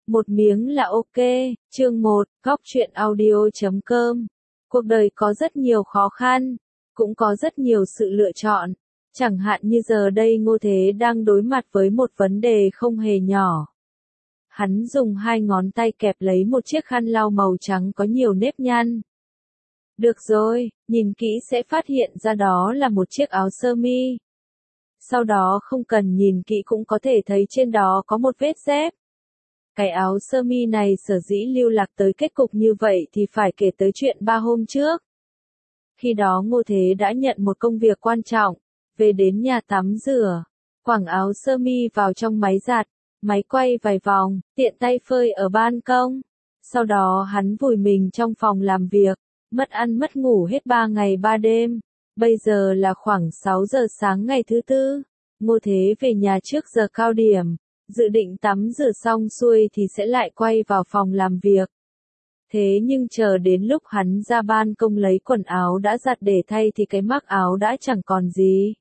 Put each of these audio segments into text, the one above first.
Một miếng là ok. Chương 1, Góc truyện audio.com. Cuộc đời có rất nhiều khó khăn, cũng có rất nhiều sự lựa chọn. Chẳng hạn như giờ đây Ngô Thế đang đối mặt với một vấn đề không hề nhỏ. Hắn dùng hai ngón tay kẹp lấy một chiếc khăn lau màu trắng có nhiều nếp nhăn. Được rồi, nhìn kỹ sẽ phát hiện ra đó là một chiếc áo sơ mi. Sau đó không cần nhìn kỹ cũng có thể thấy trên đó có một vết dép. Cái áo sơ mi này sở dĩ lưu lạc tới kết cục như vậy thì phải kể tới chuyện 3 hôm trước. Khi đó Ngô Thế đã nhận một công việc quan trọng, về đến nhà tắm rửa, quẳng áo sơ mi vào trong máy giặt, máy quay vài vòng, tiện tay phơi ở ban công. Sau đó hắn vùi mình trong phòng làm việc, mất ăn mất ngủ hết 3 ngày 3 đêm. Bây giờ là khoảng 6 giờ sáng ngày thứ Tư. Ngô Thế về nhà trước giờ cao điểm, dự định tắm rửa xong xuôi thì sẽ lại quay vào phòng làm việc. Thế nhưng chờ đến lúc hắn ra ban công lấy quần áo đã giặt để thay thì cái mác áo đã chẳng còn gì.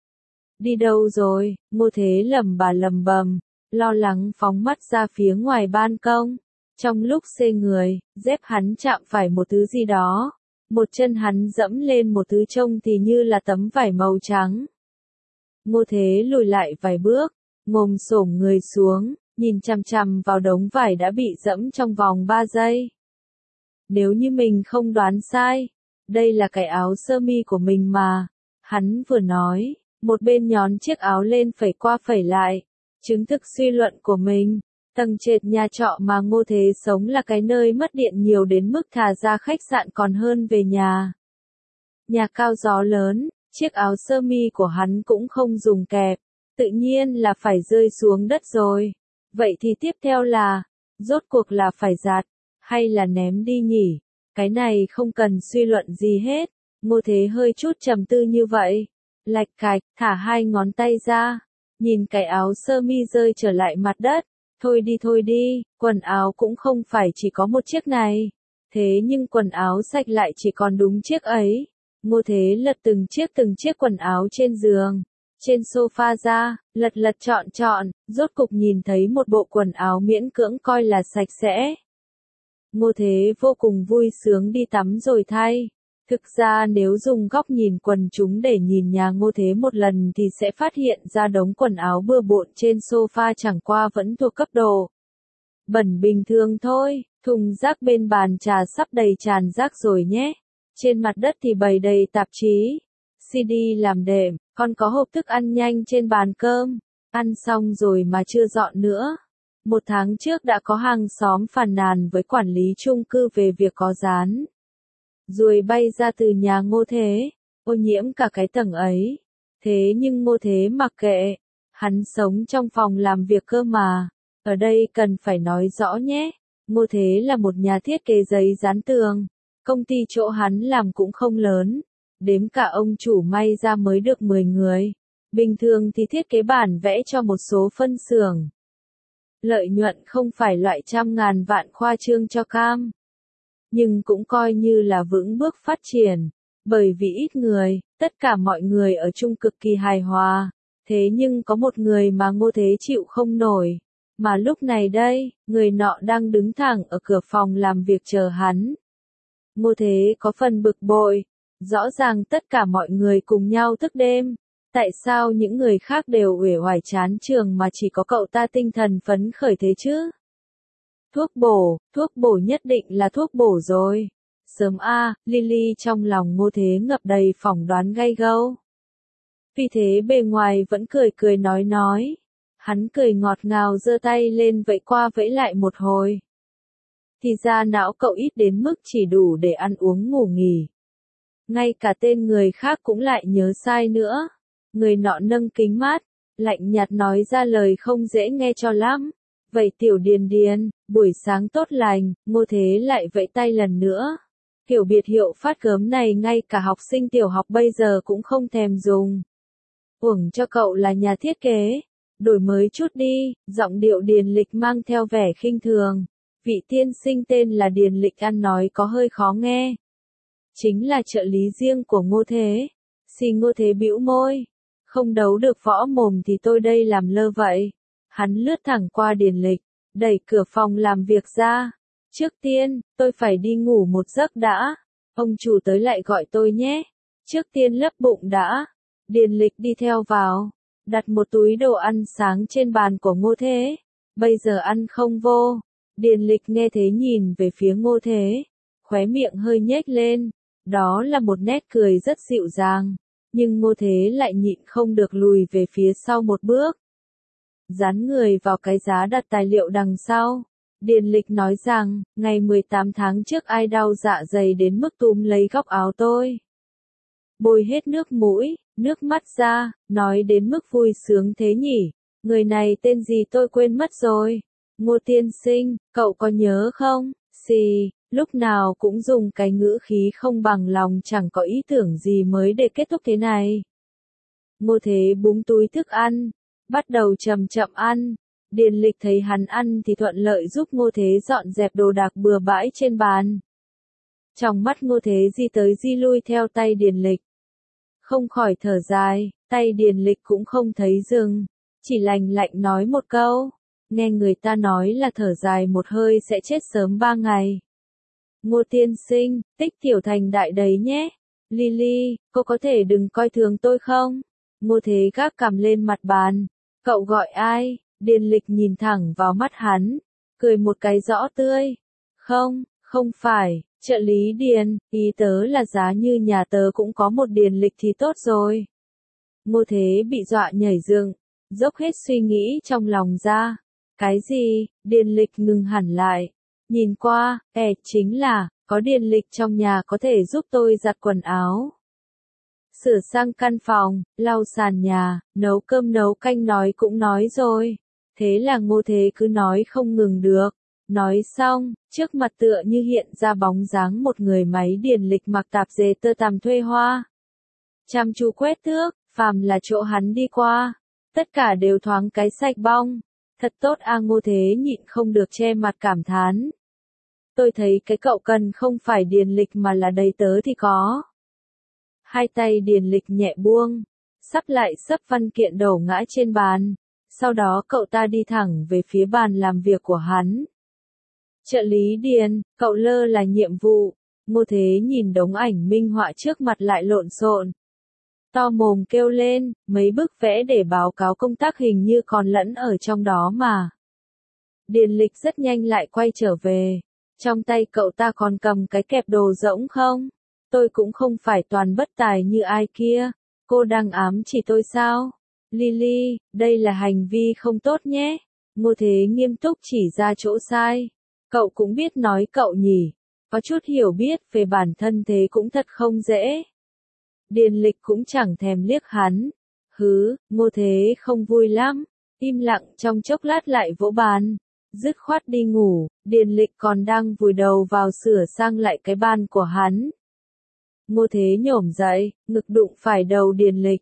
Đi đâu rồi? Ngô Thế lầm bầm, lo lắng phóng mắt ra phía ngoài ban công. Trong lúc xê người, dép hắn chạm phải một thứ gì đó. Một chân hắn dẫm lên một thứ trông thì như là tấm vải màu trắng. Ngô Thế lùi lại vài bước, ngồi xổm người xuống, nhìn chằm chằm vào đống vải đã bị dẫm trong vòng 3 giây. Nếu như mình không đoán sai, đây là cái áo sơ mi của mình mà. Hắn vừa nói, một bên nhón chiếc áo lên phẩy qua phẩy lại, chứng thực suy luận của mình. Tầng trệt nhà trọ mà Ngô Thế sống là cái nơi mất điện nhiều đến mức thà ra khách sạn còn hơn về nhà. Nhà cao gió lớn, chiếc áo sơ mi của hắn cũng không dùng kẹp, tự nhiên là phải rơi xuống đất rồi. Vậy thì tiếp theo là, rốt cuộc là phải giặt, hay là ném đi nhỉ? Cái này không cần suy luận gì hết. Ngô Thế hơi chút trầm tư như vậy. Lạch cạch, thả hai ngón tay ra, nhìn cái áo sơ mi rơi trở lại mặt đất. Thôi đi, quần áo cũng không phải chỉ có một chiếc này. Thế nhưng quần áo sạch lại chỉ còn đúng chiếc ấy. Ngô Thế lật từng chiếc quần áo trên giường, trên sofa ra, lật chọn, rốt cục nhìn thấy một bộ quần áo miễn cưỡng coi là sạch sẽ. Ngô Thế vô cùng vui sướng đi tắm rồi thay. Thực ra nếu dùng góc nhìn quần chúng để nhìn nhà Ngô Thế một lần thì sẽ phát hiện ra đống quần áo bừa bộn trên sofa chẳng qua vẫn thuộc cấp độ bẩn bình thường thôi. Thùng rác bên bàn trà sắp đầy tràn rác rồi nhé. Trên mặt đất thì bày đầy tạp chí, CD làm đệm, còn có hộp thức ăn nhanh trên bàn cơm. Ăn xong rồi mà chưa dọn nữa. 1 tháng trước đã có hàng xóm phàn nàn với quản lý chung cư về việc có rán ruồi bay ra từ nhà Ngô Thế, ô nhiễm cả cái tầng ấy. Thế nhưng Ngô Thế mặc kệ, hắn sống trong phòng làm việc cơ mà. Ở đây cần phải nói rõ nhé, Ngô Thế là một nhà thiết kế giấy dán tường. Công ty chỗ hắn làm cũng không lớn, đếm cả ông chủ may ra mới được 10 người. Bình thường thì thiết kế bản vẽ cho một số phân xưởng. Lợi nhuận không phải loại trăm ngàn vạn khoa trương cho cam, nhưng cũng coi như là vững bước phát triển, bởi vì ít người, tất cả mọi người ở chung cực kỳ hài hòa. Thế nhưng có một người mà Ngô Thế chịu không nổi, mà lúc này đây, người nọ đang đứng thẳng ở cửa phòng làm việc chờ hắn. Ngô Thế có phần bực bội, rõ ràng tất cả mọi người cùng nhau thức đêm, tại sao những người khác đều uể oải chán trường mà chỉ có cậu ta tinh thần phấn khởi thế chứ? Thuốc bổ nhất định là thuốc bổ rồi. Sớm Lily trong lòng Ngô Thế ngập đầy phỏng đoán gay gâu. Vì thế bề ngoài vẫn cười nói. Hắn cười ngọt ngào giơ tay lên vẫy qua vẫy lại một hồi. Thì ra não cậu ít đến mức chỉ đủ để ăn uống ngủ nghỉ. Ngay cả tên người khác cũng lại nhớ sai nữa. Người nọ nâng kính mát, lạnh nhạt nói ra lời không dễ nghe cho lắm. Vậy Tiểu Điền, buổi sáng tốt lành. Ngô Thế lại vẫy tay lần nữa. Kiểu biệt hiệu phát gớm này ngay cả học sinh tiểu học bây giờ cũng không thèm dùng. Uổng cho cậu là nhà thiết kế. Đổi mới chút đi. Giọng điệu Điền Lịch mang theo vẻ khinh thường. Vị tiên sinh tên là Điền Lịch ăn nói có hơi khó nghe. Chính là trợ lý riêng của Ngô Thế. Ngô Thế bĩu môi. Không đấu được võ mồm thì tôi đây làm lơ vậy. Hắn lướt thẳng qua Điền Lịch, đẩy cửa phòng làm việc ra. Trước tiên, tôi phải đi ngủ một giấc đã. Ông chủ tới lại gọi tôi nhé. Trước tiên lấp bụng đã. Điền Lịch đi theo vào, đặt một túi đồ ăn sáng trên bàn của Ngô Thế. Bây giờ ăn không vô. Điền Lịch nghe thế nhìn về phía Ngô Thế, khóe miệng hơi nhếch lên. Đó là một nét cười rất dịu dàng, nhưng Ngô Thế lại nhịn không được lùi về phía sau một bước. Dán người vào cái giá đặt tài liệu đằng sau. Điền Lịch nói rằng, ngày 18 tháng trước ai đau dạ dày đến mức túm lấy góc áo tôi. Bôi hết nước mũi, nước mắt ra, nói đến mức vui sướng thế nhỉ. Người này tên gì tôi quên mất rồi. Ngô tiên sinh, cậu có nhớ không? Xì, lúc nào cũng dùng cái ngữ khí không bằng lòng chẳng có ý tưởng gì mới để kết thúc thế này. Ngô Thế búng túi thức ăn, bắt đầu chậm chậm ăn. Điền Lịch thấy hắn ăn thì thuận lợi giúp Ngô Thế dọn dẹp đồ đạc bừa bãi trên bàn. Trong mắt Ngô Thế di tới di lui theo tay Điền Lịch. Không khỏi thở dài, tay Điền Lịch cũng không thấy dừng, chỉ lạnh lạnh nói một câu. Nghe người ta nói là thở dài một hơi sẽ chết sớm 3 ngày. Ngô tiên sinh, tích tiểu thành đại đấy nhé. Lily, cô có thể đừng coi thường tôi không? Ngô Thế gác cằm lên mặt bàn. Cậu gọi ai? Điền Lịch nhìn thẳng vào mắt hắn, cười một cái rõ tươi. Không, không phải, trợ lý Điền, ý tớ là giá như nhà tớ cũng có một Điền Lịch thì tốt rồi. Ngô Thế bị dọa nhảy dựng, dốc hết suy nghĩ trong lòng ra. Cái gì? Điền Lịch ngừng hẳn lại. Nhìn qua, chính là, có Điền Lịch trong nhà có thể giúp tôi giặt quần áo, sửa sang căn phòng, lau sàn nhà, nấu cơm nấu canh nói cũng nói rồi. Thế là Ngô Thế cứ nói không ngừng được. Nói xong, trước mặt tựa như hiện ra bóng dáng một người máy. Điền Lịch mặc tạp dề tơ tằm thuê hoa, chăm chú quét tước, phàm là chỗ hắn đi qua, tất cả đều thoáng cái sạch bong. Thật tốt a. Ngô Thế nhịn không được che mặt cảm thán. Tôi thấy cái cậu cần không phải Điền Lịch mà là đầy tớ thì có. Hai tay Điền Lịch nhẹ buông, sắp lại sấp văn kiện đổ ngã trên bàn. Sau đó cậu ta đi thẳng về phía bàn làm việc của hắn. Trợ lý Điền, cậu lơ là nhiệm vụ. Ngô Thế nhìn đống ảnh minh họa trước mặt lại lộn xộn. To mồm kêu lên, mấy bức vẽ để báo cáo công tác hình như còn lẫn ở trong đó mà. Điền Lịch rất nhanh lại quay trở về. Trong tay cậu ta còn cầm cái kẹp đồ rỗng không? Tôi cũng không phải toàn bất tài như ai kia. Cô đang ám chỉ tôi sao? Lily, đây là hành vi không tốt nhé. Ngô Thế nghiêm túc chỉ ra chỗ sai. Cậu cũng biết nói cậu nhỉ. Có chút hiểu biết về bản thân thế cũng thật không dễ. Điền Lịch cũng chẳng thèm liếc hắn. Ngô Thế không vui lắm. Im lặng trong chốc lát lại vỗ bàn. Dứt khoát đi ngủ. Điền Lịch còn đang vùi đầu vào sửa sang lại cái bàn của hắn. Ngô Thế nhổm dậy, ngực đụng phải đầu Điền Lịch.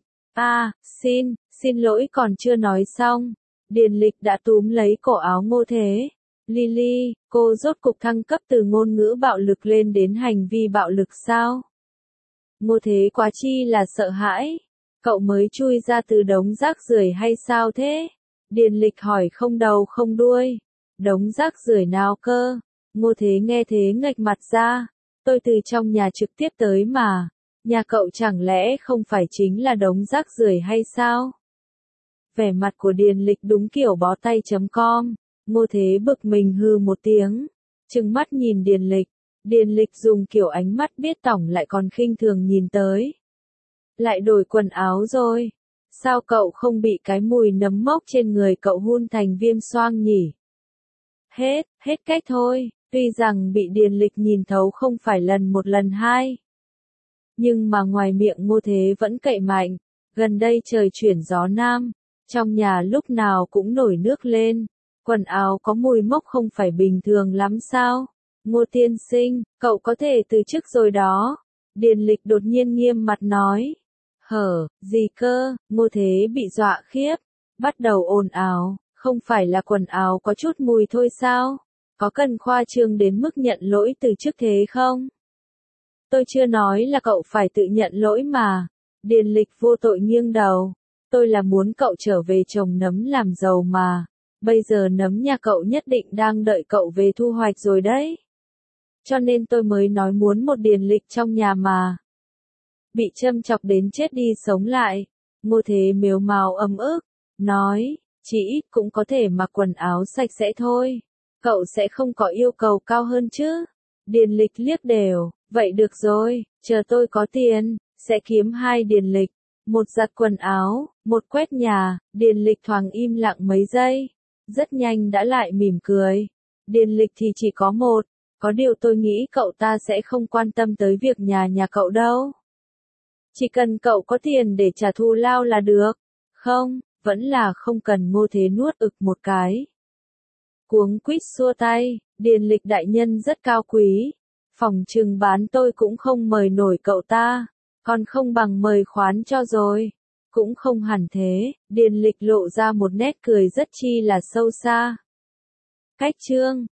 Xin lỗi còn chưa nói xong. Điền Lịch đã túm lấy cổ áo Ngô Thế. Lily, cô rốt cục thăng cấp từ ngôn ngữ bạo lực lên đến hành vi bạo lực sao? Ngô Thế quá chi là sợ hãi. Cậu mới chui ra từ đống rác rưởi hay sao thế? Điền Lịch hỏi không đầu không đuôi. Đống rác rưởi nào cơ? Ngô Thế nghe thế nghệch mặt ra. Tôi từ trong nhà trực tiếp tới mà. Nhà cậu chẳng lẽ không phải chính là đống rác rưởi hay sao? Vẻ mặt của Điền Lịch đúng kiểu bó tay.com. Ngô Thế bực mình hư một tiếng. Trừng mắt nhìn Điền Lịch. Điền Lịch dùng kiểu ánh mắt biết tỏng lại còn khinh thường nhìn tới. Lại đổi quần áo rồi. Sao cậu không bị cái mùi nấm mốc trên người cậu hun thành viêm xoang nhỉ? Hết cách thôi. Tuy rằng bị Điền Lịch nhìn thấu không phải lần một lần hai. Nhưng mà ngoài miệng Ngô Thế vẫn cậy mạnh. Gần đây trời chuyển gió nam. Trong nhà lúc nào cũng nổi nước lên. Quần áo có mùi mốc không phải bình thường lắm sao? Ngô tiên sinh, cậu có thể từ chức rồi đó. Điền Lịch đột nhiên nghiêm mặt nói. Gì cơ? Ngô Thế bị dọa khiếp. Bắt đầu ồn ào, không phải là quần áo có chút mùi thôi sao? Có cần khoa trương đến mức nhận lỗi từ chức thế không? Tôi chưa nói là cậu phải tự nhận lỗi mà. Điền Lịch vô tội nghiêng đầu. Tôi là muốn cậu trở về trồng nấm làm giàu mà. Bây giờ nấm nhà cậu nhất định đang đợi cậu về thu hoạch rồi đấy. Cho nên tôi mới nói muốn một điền lịch trong nhà mà. Bị châm chọc đến chết đi sống lại. Ngô Thế mếu máo ấm ức, nói, chỉ ít cũng có thể mặc quần áo sạch sẽ thôi. Cậu sẽ không có yêu cầu cao hơn chứ. Điền lịch liếc đều, vậy được rồi, chờ tôi có tiền, sẽ kiếm 2 điền lịch. Một giặt quần áo, một quét nhà, điền lịch thoáng im lặng mấy giây. Rất nhanh đã lại mỉm cười. Điền lịch thì chỉ có một, có điều tôi nghĩ cậu ta sẽ không quan tâm tới việc nhà cậu đâu. Chỉ cần cậu có tiền để trả thù lao là được. Không, vẫn là không cần. Ngô Thế nuốt ực một cái. Cuống quýt xua tay, điền lịch đại nhân rất cao quý. Phòng trừng bán tôi cũng không mời nổi cậu ta, còn không bằng mời khoán cho rồi. Cũng không hẳn thế, điền lịch lộ ra một nét cười rất chi là sâu xa. Cách chương